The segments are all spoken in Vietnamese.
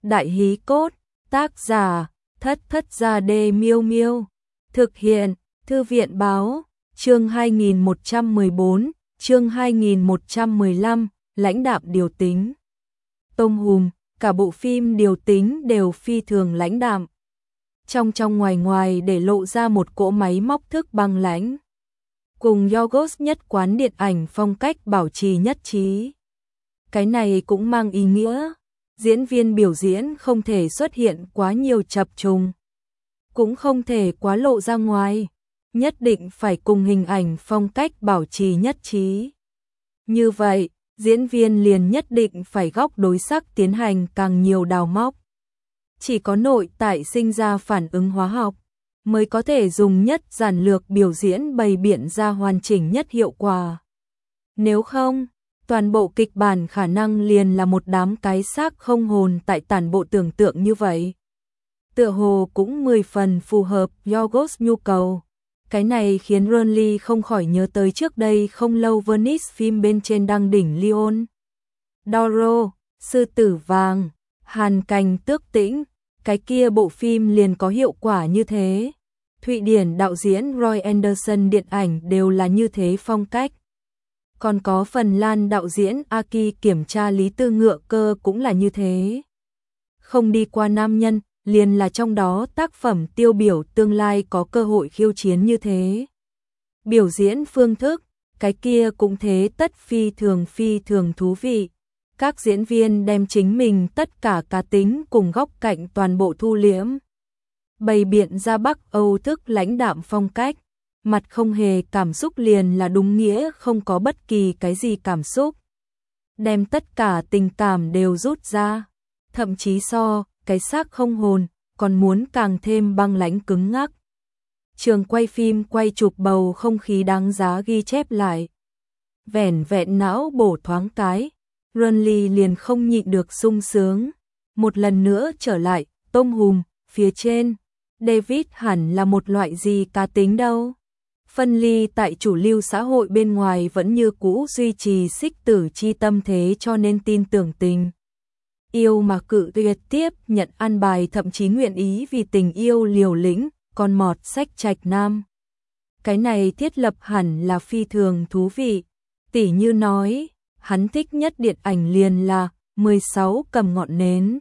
Đại hí cốt, tác giả, Thất Thất Gia Đê Miêu Miêu. Thực hiện, Thư viện báo, chương 2114, chương 2115, lãnh đạm điều tính. Tôm hùm, cả bộ phim điều tính đều phi thường lãnh đạm. Trong ngoài ngoài để lộ ra một cỗ máy móc thức băng lãnh. Cùng Yorgos nhất quán điện ảnh phong cách bảo trì nhất trí. Cái này cũng mang ý nghĩa, diễn viên biểu diễn không thể xuất hiện quá nhiều chập trùng, cũng không thể quá lộ ra ngoài, nhất định phải cùng hình ảnh phong cách bảo trì nhất trí. Như vậy, diễn viên liền nhất định phải góc đối sắc tiến hành càng nhiều đào móc. Chỉ có nội tại sinh ra phản ứng hóa học, mới có thể dùng nhất giản lược biểu diễn bày biện ra hoàn chỉnh nhất hiệu quả. Nếu không, toàn bộ kịch bản khả năng liền là một đám cái xác không hồn tại tản bộ tưởng tượng như vậy. Tựa hồ cũng 10 phần phù hợp Yorgos nhu cầu. Cái này khiến Ronly không khỏi nhớ tới trước đây không lâu Venice phim bên trên đăng đỉnh Lion. Doro, Sư tử vàng, Hàn Cành tước tĩnh, cái kia bộ phim liền có hiệu quả như thế. Thụy Điển đạo diễn Roy Anderson điện ảnh đều là như thế phong cách. Còn có Phần Lan đạo diễn Aki kiểm tra lý tư ngựa cơ cũng là như thế. Không đi qua nam nhân, liền là trong đó tác phẩm tiêu biểu tương lai có cơ hội khiêu chiến như thế. Biểu diễn phương thức, cái kia cũng thế tất phi thường thú vị. Các diễn viên đem chính mình tất cả cá tính cùng góc cạnh toàn bộ thu liễm. Bày biện ra Bắc Âu thức lãnh đạm phong cách, mặt không hề cảm xúc liền là đúng nghĩa không có bất kỳ cái gì cảm xúc. Đem tất cả tình cảm đều rút ra, thậm chí so cái xác không hồn, còn muốn càng thêm băng lãnh cứng ngắc. Trường quay phim quay chụp bầu không khí đáng giá ghi chép lại. Vẻn vẹn não bổ thoáng cái, Ronly liền không nhịn được sung sướng. Một lần nữa trở lại, tôm hùm, phía trên, David hẳn là một loại gì cá tính đâu. Phân ly tại chủ lưu xã hội bên ngoài vẫn như cũ duy trì xích tử chi tâm thế cho nên tin tưởng tình yêu mà cự tuyệt tiếp nhận an bài, thậm chí nguyện ý vì tình yêu liều lĩnh, con mọt sách trạch nam. Cái này thiết lập hẳn là phi thường thú vị. Tỉ như nói, hắn thích nhất điện ảnh liền là 16 cầm ngọn nến.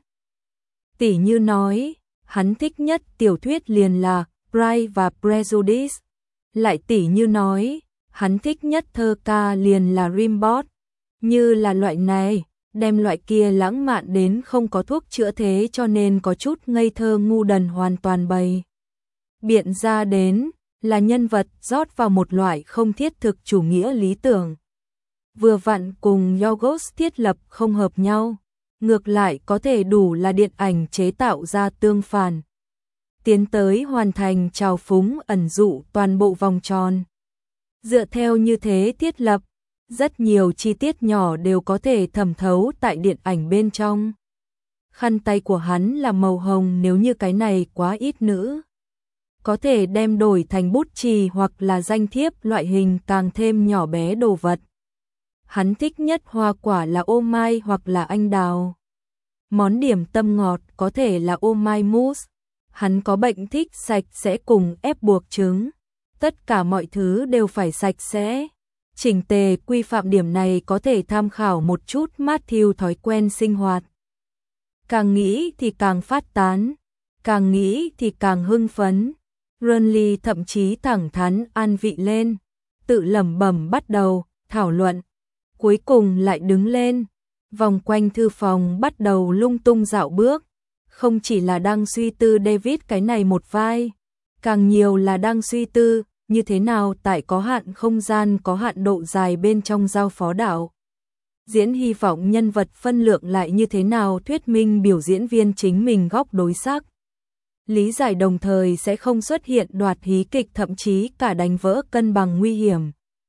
Tỉ như nói, hắn thích nhất tiểu thuyết liền là Pride và Prejudice. Lại tỉ như nói, hắn thích nhất thơ ca liền là Rimbaud. Như là loại này, đem loại kia lãng mạn đến không có thuốc chữa thế cho nên có chút ngây thơ ngu đần hoàn toàn bày biện ra đến, là nhân vật rót vào một loại không thiết thực chủ nghĩa lý tưởng. Vừa vặn cùng Yorgos thiết lập không hợp nhau, ngược lại có thể đủ là điện ảnh chế tạo ra tương phản. Tiến tới hoàn thành trào phúng ẩn dụ toàn bộ vòng tròn. Dựa theo như thế thiết lập, rất nhiều chi tiết nhỏ đều có thể thẩm thấu tại điện ảnh bên trong. Khăn tay của hắn là màu hồng, nếu như cái này quá ít nữ, có thể đem đổi thành bút chì hoặc là danh thiếp loại hình càng thêm nhỏ bé đồ vật. Hắn thích nhất hoa quả là ô mai hoặc là anh đào. Món điểm tâm ngọt có thể là ô mai mousse. Hắn có bệnh thích sạch sẽ cùng ép buộc trứng. Tất cả mọi thứ đều phải sạch sẽ. Chỉnh tề quy phạm điểm này có thể tham khảo một chút Matthew thói quen sinh hoạt. Càng nghĩ thì càng phát tán, càng nghĩ thì càng hưng phấn. Ronly thậm chí thẳng thắn an vị lên, tự lẩm bẩm bắt đầu thảo luận. Cuối cùng lại đứng lên, vòng quanh thư phòng bắt đầu lung tung dạo bước. Không chỉ là đang suy tư David cái này một vai, càng nhiều là đang suy tư như thế nào tại có hạn không gian có hạn độ dài bên trong giao phó đạo. Diễn hy vọng nhân vật phân lượng lại như thế nào thuyết minh biểu diễn viên chính mình góc đối sắc. Lý giải đồng thời sẽ không xuất hiện đoạt hí kịch, thậm chí cả đánh vỡ cân bằng nguy hiểm.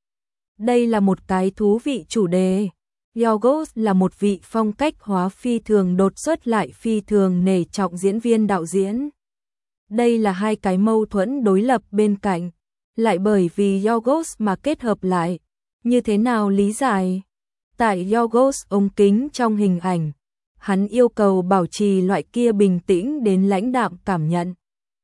Đây là một cái thú vị chủ đề. Yorgos là một vị phong cách hóa phi thường đột xuất lại phi thường nể trọng diễn viên đạo diễn. Đây là hai cái mâu thuẫn đối lập bên cạnh, lại bởi vì Yorgos mà kết hợp lại. Như thế nào lý giải? Tại Yorgos ống kính trong hình ảnh, Hắn yêu cầu bảo trì loại kia bình tĩnh đến lãnh đạm cảm nhận.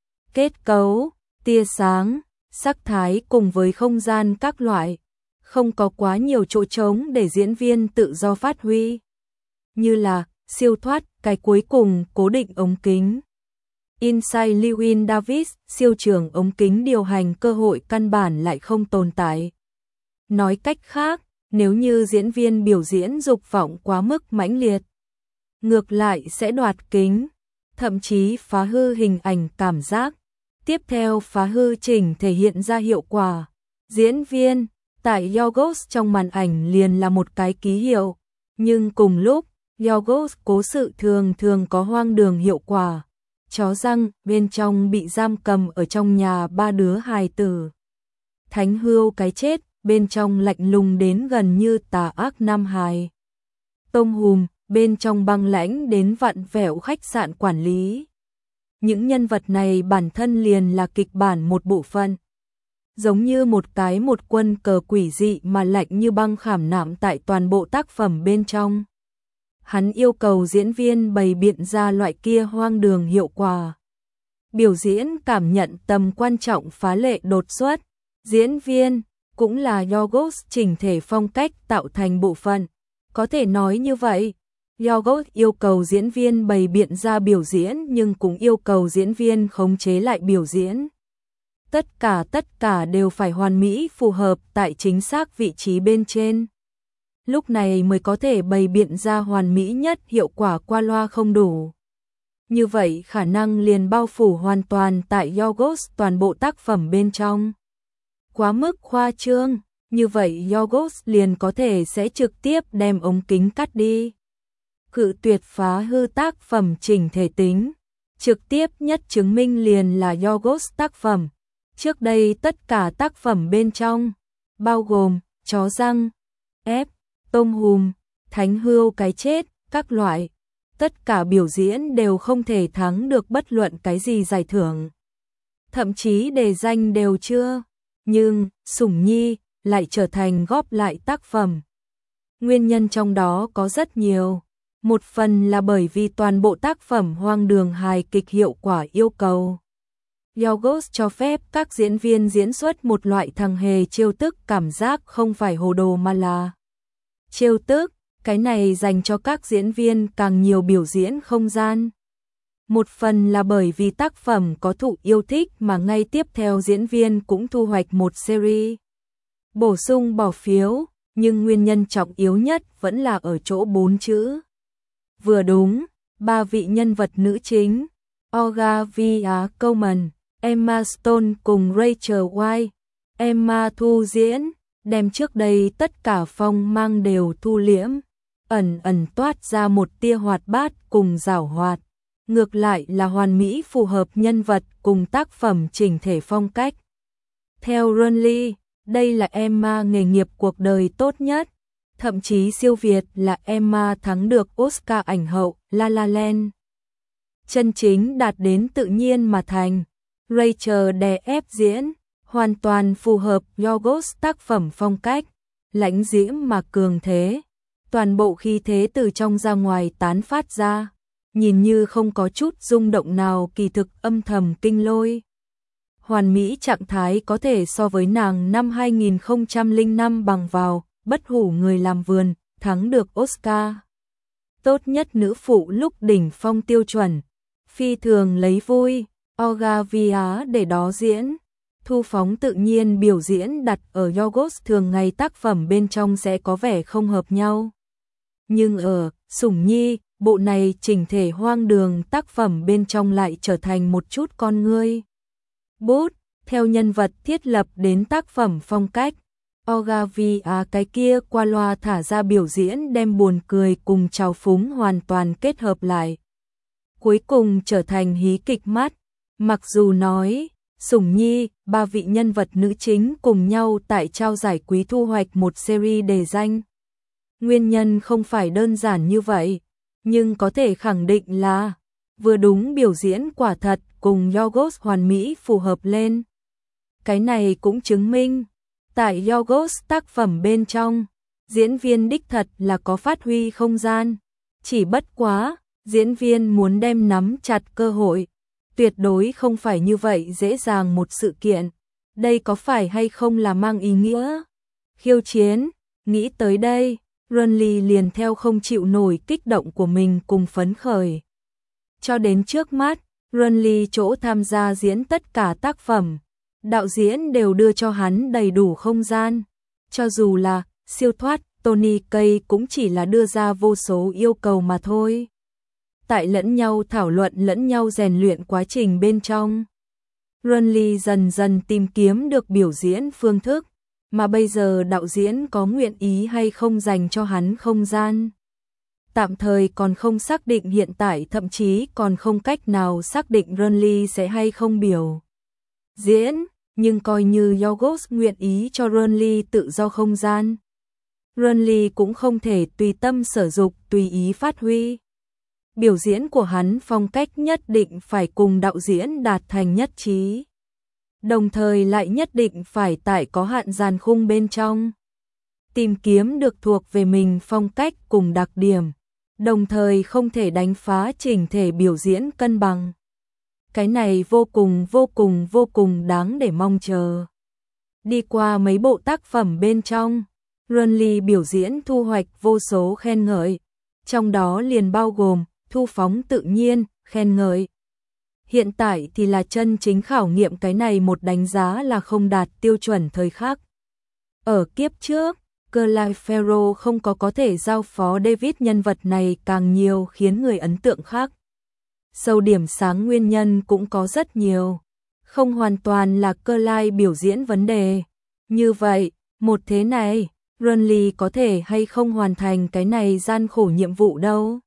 Kết cấu, tia sáng, sắc thái cùng với không gian các loại, không có quá nhiều chỗ trống để diễn viên tự do phát huy. Như là siêu thoát, cái cuối cùng cố định ống kính. Inside Llewyn Davis, siêu trường ống kính điều hành cơ hội căn bản lại không tồn tại. Nói cách khác, nếu như diễn viên biểu diễn dục vọng quá mức mãnh liệt, ngược lại sẽ đoạt kính, thậm chí phá hư hình ảnh cảm giác. Tiếp theo phá hư chỉnh thể hiện ra hiệu quả. Diễn viên tại Yorgos trong màn ảnh liền là một cái ký hiệu, nhưng cùng lúc, Yorgos cố sự thường thường có hoang đường hiệu quả. Chó răng bên trong bị giam cầm ở trong nhà ba đứa hài tử. Thánh Hươu cái chết bên trong lạnh lùng đến gần như tà ác nam hài. Tôm hùm bên trong băng lãnh đến vặn vẹo khách sạn quản lý. Những nhân vật này bản thân liền là kịch bản một bộ phận. Giống như một quân cờ quỷ dị mà lạnh như băng khảm nạm tại toàn bộ tác phẩm bên trong. Hắn yêu cầu diễn viên bày biện ra loại kia hoang đường hiệu quả. Biểu diễn cảm nhận tầm quan trọng phá lệ đột xuất. Diễn viên cũng là Yorgos chỉnh thể phong cách tạo thành bộ phận. Có thể nói như vậy, Yorgos yêu cầu diễn viên bày biện ra biểu diễn nhưng cũng yêu cầu diễn viên khống chế lại biểu diễn. Tất cả đều phải hoàn mỹ phù hợp tại chính xác vị trí bên trên. Lúc này mới có thể bày biện ra hoàn mỹ nhất, hiệu quả qua loa không đủ. Như vậy khả năng liền bao phủ hoàn toàn tại Yorgos toàn bộ tác phẩm bên trong. Quá mức khoa trương, như vậy Yorgos liền có thể sẽ trực tiếp đem ống kính cắt đi. Cự tuyệt phá hư tác phẩm chỉnh thể tính. Trực tiếp nhất chứng minh liền là Yorgos tác phẩm. Trước đây tất cả tác phẩm bên trong, bao gồm chó răng, ép, tôm hùm, Thánh Hươu cái chết, các loại, tất cả biểu diễn đều không thể thắng được bất luận cái gì giải thưởng. Thậm chí đề danh đều chưa, nhưng Sủng Nhi lại trở thành góp lại tác phẩm. Nguyên nhân trong đó có rất nhiều. Một phần là bởi vì toàn bộ tác phẩm hoang đường hài kịch hiệu quả yêu cầu. Yorgos cho phép các diễn viên diễn xuất một loại thằng hề trêu tức cảm giác không phải hồ đồ mà là trêu tức, cái này dành cho các diễn viên càng nhiều biểu diễn không gian. Một phần là bởi vì tác phẩm có thụ yêu thích mà ngay tiếp theo diễn viên cũng thu hoạch một series. Bổ sung bỏ phiếu, nhưng nguyên nhân trọng yếu nhất vẫn là ở chỗ 4 chữ. Vừa đúng, 3 vị nhân vật nữ chính, Olivia Colman, Emma Stone cùng Rachel Weisz, Emma thu diễn, đem trước đây tất cả phong mang đều thu liễm, ẩn toát ra một tia hoạt bát cùng giảo hoạt, ngược lại là hoàn mỹ phù hợp nhân vật cùng tác phẩm chỉnh thể phong cách. Theo Ronly, đây là Emma nghề nghiệp cuộc đời tốt nhất, thậm chí siêu việt là Emma thắng được Oscar ảnh hậu La La Land. Chân chính đạt đến tự nhiên mà thành. Rachel đè ép diễn, hoàn toàn phù hợp Yorgos tác phẩm phong cách, lãnh diễm mà cường thế. Toàn bộ khí thế từ trong ra ngoài tán phát ra, nhìn như không có chút rung động nào, kỳ thực âm thầm kinh lôi. Hoàn mỹ trạng thái có thể so với nàng năm 2005 bằng vào Bất hủ người làm vườn, thắng được Oscar. Tốt nhất nữ phụ lúc đỉnh phong tiêu chuẩn, phi thường lấy vui, Olivia để đó diễn. Thu phóng tự nhiên biểu diễn đặt ở Yorgos thường ngày tác phẩm bên trong sẽ có vẻ không hợp nhau. Nhưng ở Sủng Nhi, bộ này chỉnh thể hoang đường tác phẩm bên trong lại trở thành một chút con ngươi. Bút, theo nhân vật thiết lập đến tác phẩm phong cách. Olivia cái kia qua loa thả ra biểu diễn đem buồn cười cùng trào phúng hoàn toàn kết hợp lại. Cuối cùng trở thành hí kịch mắt. Mặc dù nói, Sủng Nhi, 3 vị nhân vật nữ chính cùng nhau tại trao giải quý thu hoạch một series đề danh. Nguyên nhân không phải đơn giản như vậy, nhưng có thể khẳng định là vừa đúng biểu diễn quả thật cùng Yorgos hoàn mỹ phù hợp lên. Cái này cũng chứng minh, tại Yorgos tác phẩm bên trong, diễn viên đích thật là có phát huy không gian. Chỉ bất quá, diễn viên muốn đem nắm chặt cơ hội, tuyệt đối không phải như vậy dễ dàng một sự kiện. Đây có phải hay không là mang ý nghĩa khiêu chiến? Nghĩ tới đây, Renly liền theo không chịu nổi kích động của mình cùng phấn khởi. Cho đến trước mắt, Renly chỗ tham gia diễn tất cả tác phẩm, đạo diễn đều đưa cho hắn đầy đủ không gian. Cho dù là siêu thoát, Tony Kaye cũng chỉ là đưa ra vô số yêu cầu mà thôi. Tại lẫn nhau thảo luận lẫn nhau rèn luyện quá trình bên trong, Renly dần dần tìm kiếm được biểu diễn phương thức, mà bây giờ đạo diễn có nguyện ý hay không dành cho hắn không gian. Tạm thời còn không xác định, hiện tại thậm chí còn không cách nào xác định Renly sẽ hay không biểu diễn, nhưng coi như Yorgos nguyện ý cho Renly tự do không gian, Renly cũng không thể tùy tâm sở dục tùy ý phát huy. Biểu diễn của hắn phong cách nhất định phải cùng đạo diễn đạt thành nhất trí, đồng thời lại nhất định phải tại có hạn dàn khung bên trong, tìm kiếm được thuộc về mình phong cách cùng đặc điểm, đồng thời không thể đánh phá chỉnh thể biểu diễn cân bằng. Cái này vô cùng đáng để mong chờ. Đi qua mấy bộ tác phẩm bên trong, Renly biểu diễn thu hoạch vô số khen ngợi, trong đó liền bao gồm Thu phóng tự nhiên, khen ngợi. Hiện tại thì là chân chính khảo nghiệm cái này một đánh giá là không đạt tiêu chuẩn thời khắc. Ở kiếp trước, Clive Ferro không có thể giao phó David nhân vật này càng nhiều khiến người ấn tượng khác. Sâu điểm sáng nguyên nhân cũng có rất nhiều, không hoàn toàn là Clive biểu diễn vấn đề. Như vậy, một thế này, Renly có thể hay không hoàn thành cái này gian khổ nhiệm vụ đâu.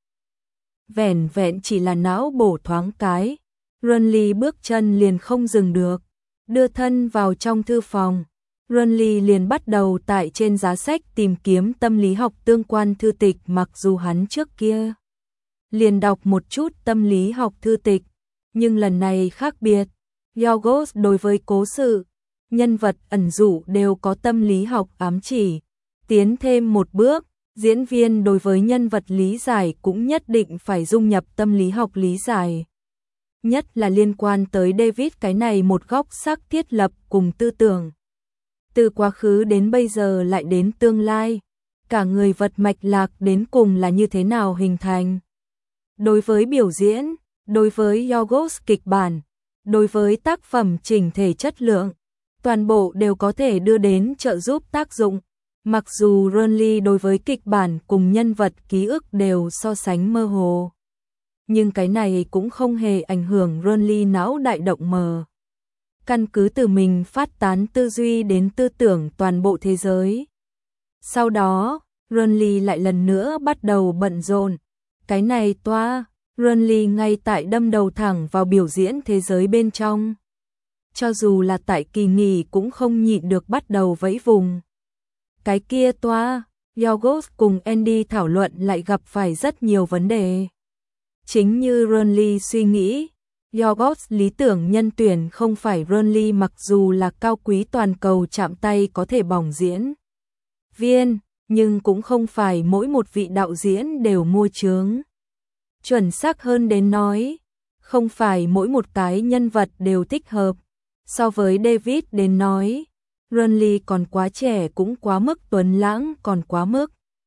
Vẻn vẹn chỉ là não bổ thoáng cái, Renly bước chân liền không dừng được, đưa thân vào trong thư phòng. Renly liền bắt đầu tại trên giá sách tìm kiếm tâm lý học tương quan thư tịch, mặc dù hắn trước kia liền đọc một chút tâm lý học thư tịch, nhưng lần này khác biệt. Yorgos đối với cố sự, nhân vật ẩn dụ đều có tâm lý học ám chỉ. Tiến thêm một bước, diễn viên đối với nhân vật lý giải cũng nhất định phải dung nhập tâm lý học lý giải. Nhất là liên quan tới David cái này một góc sắc thiết lập cùng tư tưởng. Từ quá khứ đến bây giờ lại đến tương lai, cả người vật mạch lạc đến cùng là như thế nào hình thành. Đối với biểu diễn, đối với Yorgos kịch bản, đối với tác phẩm chỉnh thể chất lượng, toàn bộ đều có thể đưa đến trợ giúp tác dụng. Mặc dù Renly đối với kịch bản cùng nhân vật ký ức đều so sánh mơ hồ, nhưng cái này cũng không hề ảnh hưởng Renly não đại động mở. Căn cứ từ mình phát tán tư duy đến tư tưởng toàn bộ thế giới. Sau đó, Renly lại lần nữa bắt đầu bận rộn. Cái này toa, Renly ngay tại đâm đầu thẳng vào biểu diễn thế giới bên trong. Cho dù là tại kỳ nghỉ cũng không nhịn được bắt đầu vẫy vùng. Cái kia toa, Yorgos cùng Andy thảo luận lại gặp phải rất nhiều vấn đề. Chính như Renly suy nghĩ, Yorgos lý tưởng nhân tuyển không phải Renly, mặc dù là cao quý toàn cầu chạm tay có thể bỏng diễn viên, nhưng cũng không phải mỗi một vị đạo diễn đều mua chướng. Chuẩn xác hơn đến nói, không phải mỗi một cái nhân vật đều thích hợp. So với David đến nói, Renly còn quá trẻ, cũng quá mức tuấn lãng, còn quá mức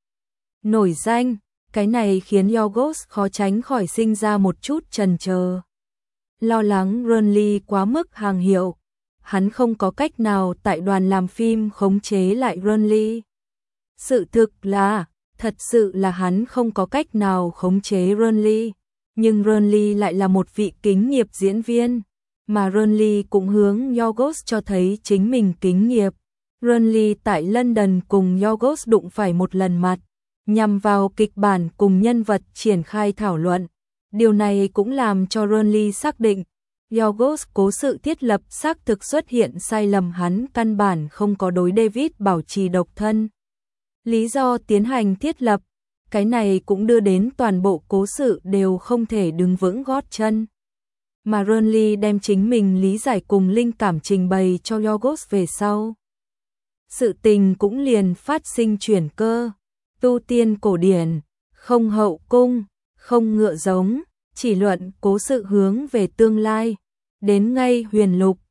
nổi danh. Cái này khiến Yorgos khó tránh khỏi sinh ra một chút chần chờ. Lo lắng Renly quá mức hàng hiệu, hắn không có cách nào tại đoàn làm phim khống chế lại Renly. Sự thực là, thật sự là hắn không có cách nào khống chế Renly, nhưng Renly lại là một vị kính nghiệp diễn viên, mà Renly cũng hướng Yorgos cho thấy chính mình kính nghiệp. Renly tại London cùng Yorgos đụng phải một lần mặt, nhằm vào kịch bản cùng nhân vật triển khai thảo luận. Điều này cũng làm cho Renly xác định, Yorgos cố sự thiết lập xác thực xuất hiện sai lầm, hắn căn bản không có đối David bảo trì độc thân. Lý do tiến hành thiết lập, cái này cũng đưa đến toàn bộ cố sự đều không thể đứng vững gót chân. Mà Renly đem chính mình lý giải cùng linh cảm trình bày cho Yorgos về sau. Sự tình cũng liền phát sinh chuyển cơ, tu tiên cổ điển, không hậu cung, không ngựa giống, chỉ luận cố sự hướng về tương lai. Đến ngay Huyền Lục,